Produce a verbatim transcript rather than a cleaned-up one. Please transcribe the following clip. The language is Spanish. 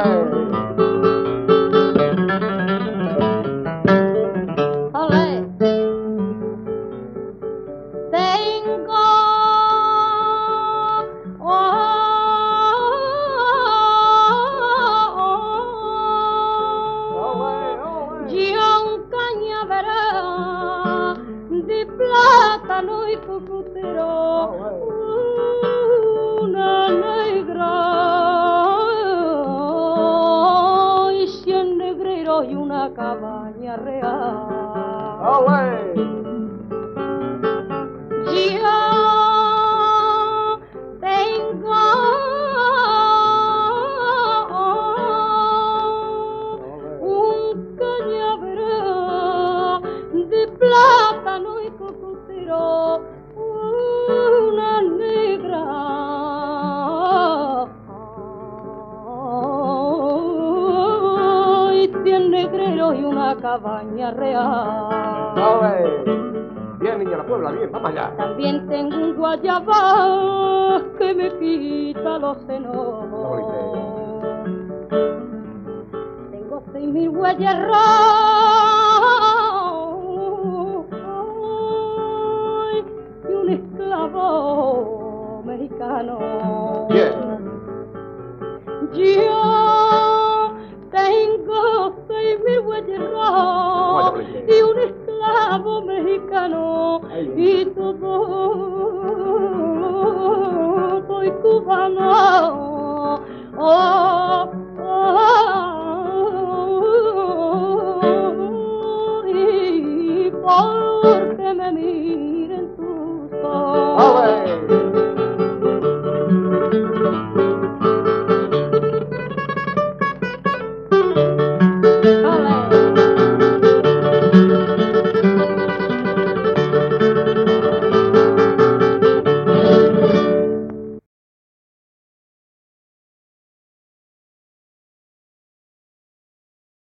plátano y cocotero, una negra y cien negreros y una cabaña real. Yo tengo un cañaveral de plátano y cocotero, una negra y cien negreros y una cabaña real. Bien, niña, la Puebla, bien, vamos allá. También tengo un guayabá que me quita los senos. Tengo seis mil guayarras y un esclavo mexicano. Bien. Yo tengo seis mil guayarras y un esclavo mexicano. Ay, Y todo soy cubano. Oh,